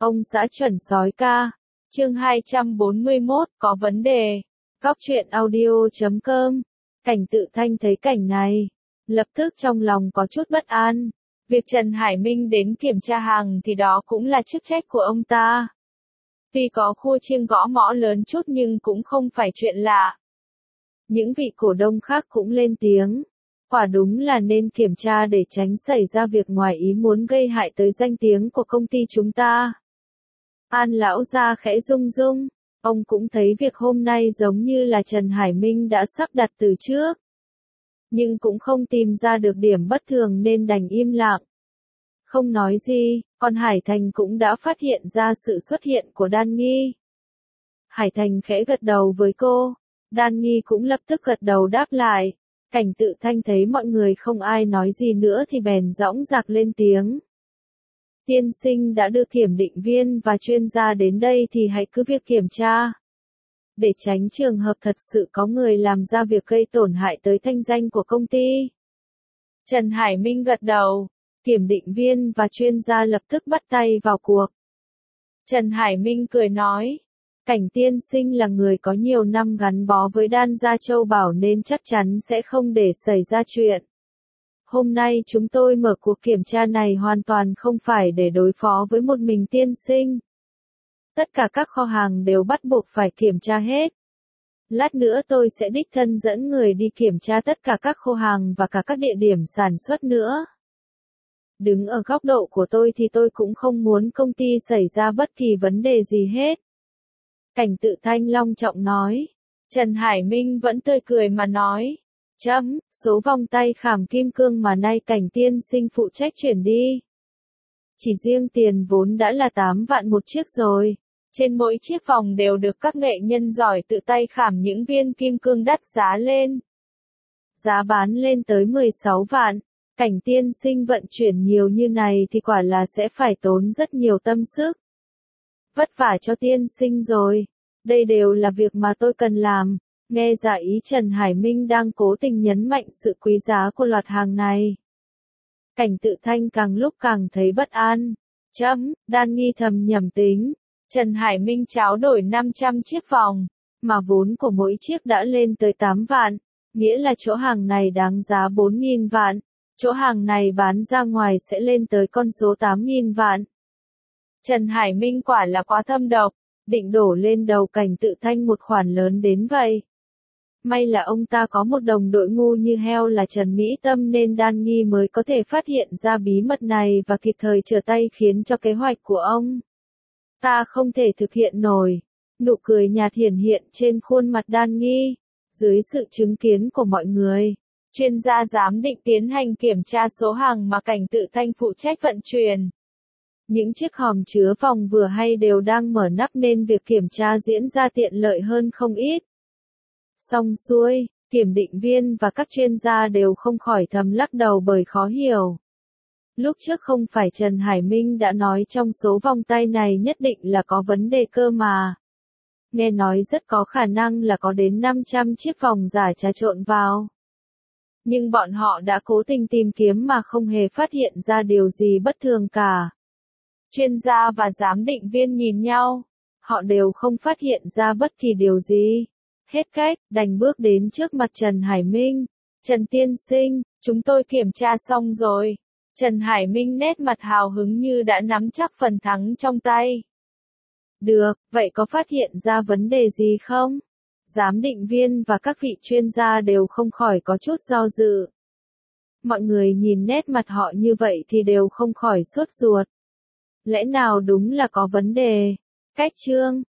Ông xã chuẩn sói ca. Chương 241, có vấn đề. Góc truyện audio.com. Cảnh Tự Thanh thấy cảnh này, lập tức trong lòng có chút bất an. Việc Trần Hải Minh đến kiểm tra hàng thì đó cũng là chức trách của ông ta. Tuy có khua chiêng gõ mõ lớn chút nhưng cũng không phải chuyện lạ. Những vị cổ đông khác cũng lên tiếng. Quả đúng là nên kiểm tra để tránh xảy ra việc ngoài ý muốn gây hại tới danh tiếng của công ty chúng ta. An lão gia khẽ rung rung, ông cũng thấy việc hôm nay giống như là Trần Hải Minh đã sắp đặt từ trước. Nhưng cũng không tìm ra được điểm bất thường nên đành im lặng. Không nói gì, còn Hải Thành cũng đã phát hiện ra sự xuất hiện của Đan Nghi. Hải Thành khẽ gật đầu với cô, Đan Nghi cũng lập tức gật đầu đáp lại. Cảnh Tự Thanh thấy mọi người không ai nói gì nữa thì bèn dõng dạc lên tiếng. Tiên sinh đã đưa kiểm định viên và chuyên gia đến đây thì hãy cứ việc kiểm tra. Để tránh trường hợp thật sự có người làm ra việc gây tổn hại tới thanh danh của công ty. Trần Hải Minh gật đầu, kiểm định viên và chuyên gia lập tức bắt tay vào cuộc. Trần Hải Minh cười nói, Cảnh tiên sinh là người có nhiều năm gắn bó với Đan Gia Châu Bảo nên chắc chắn sẽ không để xảy ra chuyện. Hôm nay chúng tôi mở cuộc kiểm tra này hoàn toàn không phải để đối phó với một mình tiên sinh. Tất cả các kho hàng đều bắt buộc phải kiểm tra hết. Lát nữa tôi sẽ đích thân dẫn người đi kiểm tra tất cả các kho hàng và cả các địa điểm sản xuất nữa. Đứng ở góc độ của tôi thì tôi cũng không muốn công ty xảy ra bất kỳ vấn đề gì hết. Cảnh Tự Thanh long trọng nói. Trần Hải Minh vẫn tươi cười mà nói. Số vòng tay khảm kim cương mà nay Cảnh tiên sinh phụ trách chuyển đi. Chỉ riêng tiền vốn đã là 8 vạn một chiếc rồi. Trên mỗi chiếc vòng đều được các nghệ nhân giỏi tự tay khảm những viên kim cương đắt giá lên. Giá bán lên tới 16 vạn. Cảnh tiên sinh vận chuyển nhiều như này thì quả là sẽ phải tốn rất nhiều tâm sức. Vất vả cho tiên sinh rồi. Đây đều là việc mà tôi cần làm. Nghe ra ý Trần Hải Minh đang cố tình nhấn mạnh sự quý giá của loạt hàng này. Cảnh Tự Thanh càng lúc càng thấy bất an. Đan Nghi thầm nhẩm tính. Trần Hải Minh tráo đổi 500 chiếc vòng, mà vốn của mỗi chiếc đã lên tới 8 vạn, nghĩa là chỗ hàng này đáng giá 4.000 vạn, chỗ hàng này bán ra ngoài sẽ lên tới con số 8.000 vạn. Trần Hải Minh quả là quá thâm độc, định đổ lên đầu Cảnh Tự Thanh một khoản lớn đến vậy. May là ông ta có một đồng đội ngu như heo là Trần Mỹ Tâm nên Đan Nghi mới có thể phát hiện ra bí mật này và kịp thời trở tay khiến cho kế hoạch của ông ta không thể thực hiện nổi. Nụ cười nhạt hiển hiện trên khuôn mặt Đan Nghi. Dưới sự chứng kiến của mọi người, chuyên gia giám định tiến hành kiểm tra số hàng mà Cảnh Tự Thanh phụ trách vận chuyển. Những chiếc hòm chứa vòng vừa hay đều đang mở nắp nên việc kiểm tra diễn ra tiện lợi hơn không ít. Xong xuôi, kiểm định viên và các chuyên gia đều không khỏi thầm lắc đầu bởi khó hiểu. Lúc trước không phải Trần Hải Minh đã nói trong số vòng tay này nhất định là có vấn đề cơ mà. Nghe nói rất có khả năng là có đến 500 chiếc vòng giả trà trộn vào. Nhưng bọn họ đã cố tình tìm kiếm mà không hề phát hiện ra điều gì bất thường cả. Chuyên gia và giám định viên nhìn nhau. Họ đều không phát hiện ra bất kỳ điều gì. Hết cách, đành bước đến trước mặt Trần Hải Minh. Trần tiên sinh, chúng tôi kiểm tra xong rồi. Trần Hải Minh nét mặt hào hứng như đã nắm chắc phần thắng trong tay. Được, vậy có phát hiện ra vấn đề gì không? Giám định viên và các vị chuyên gia đều không khỏi có chút do dự. Mọi người nhìn nét mặt họ như vậy thì đều không khỏi sốt ruột. Lẽ nào đúng là có vấn đề? Cách chương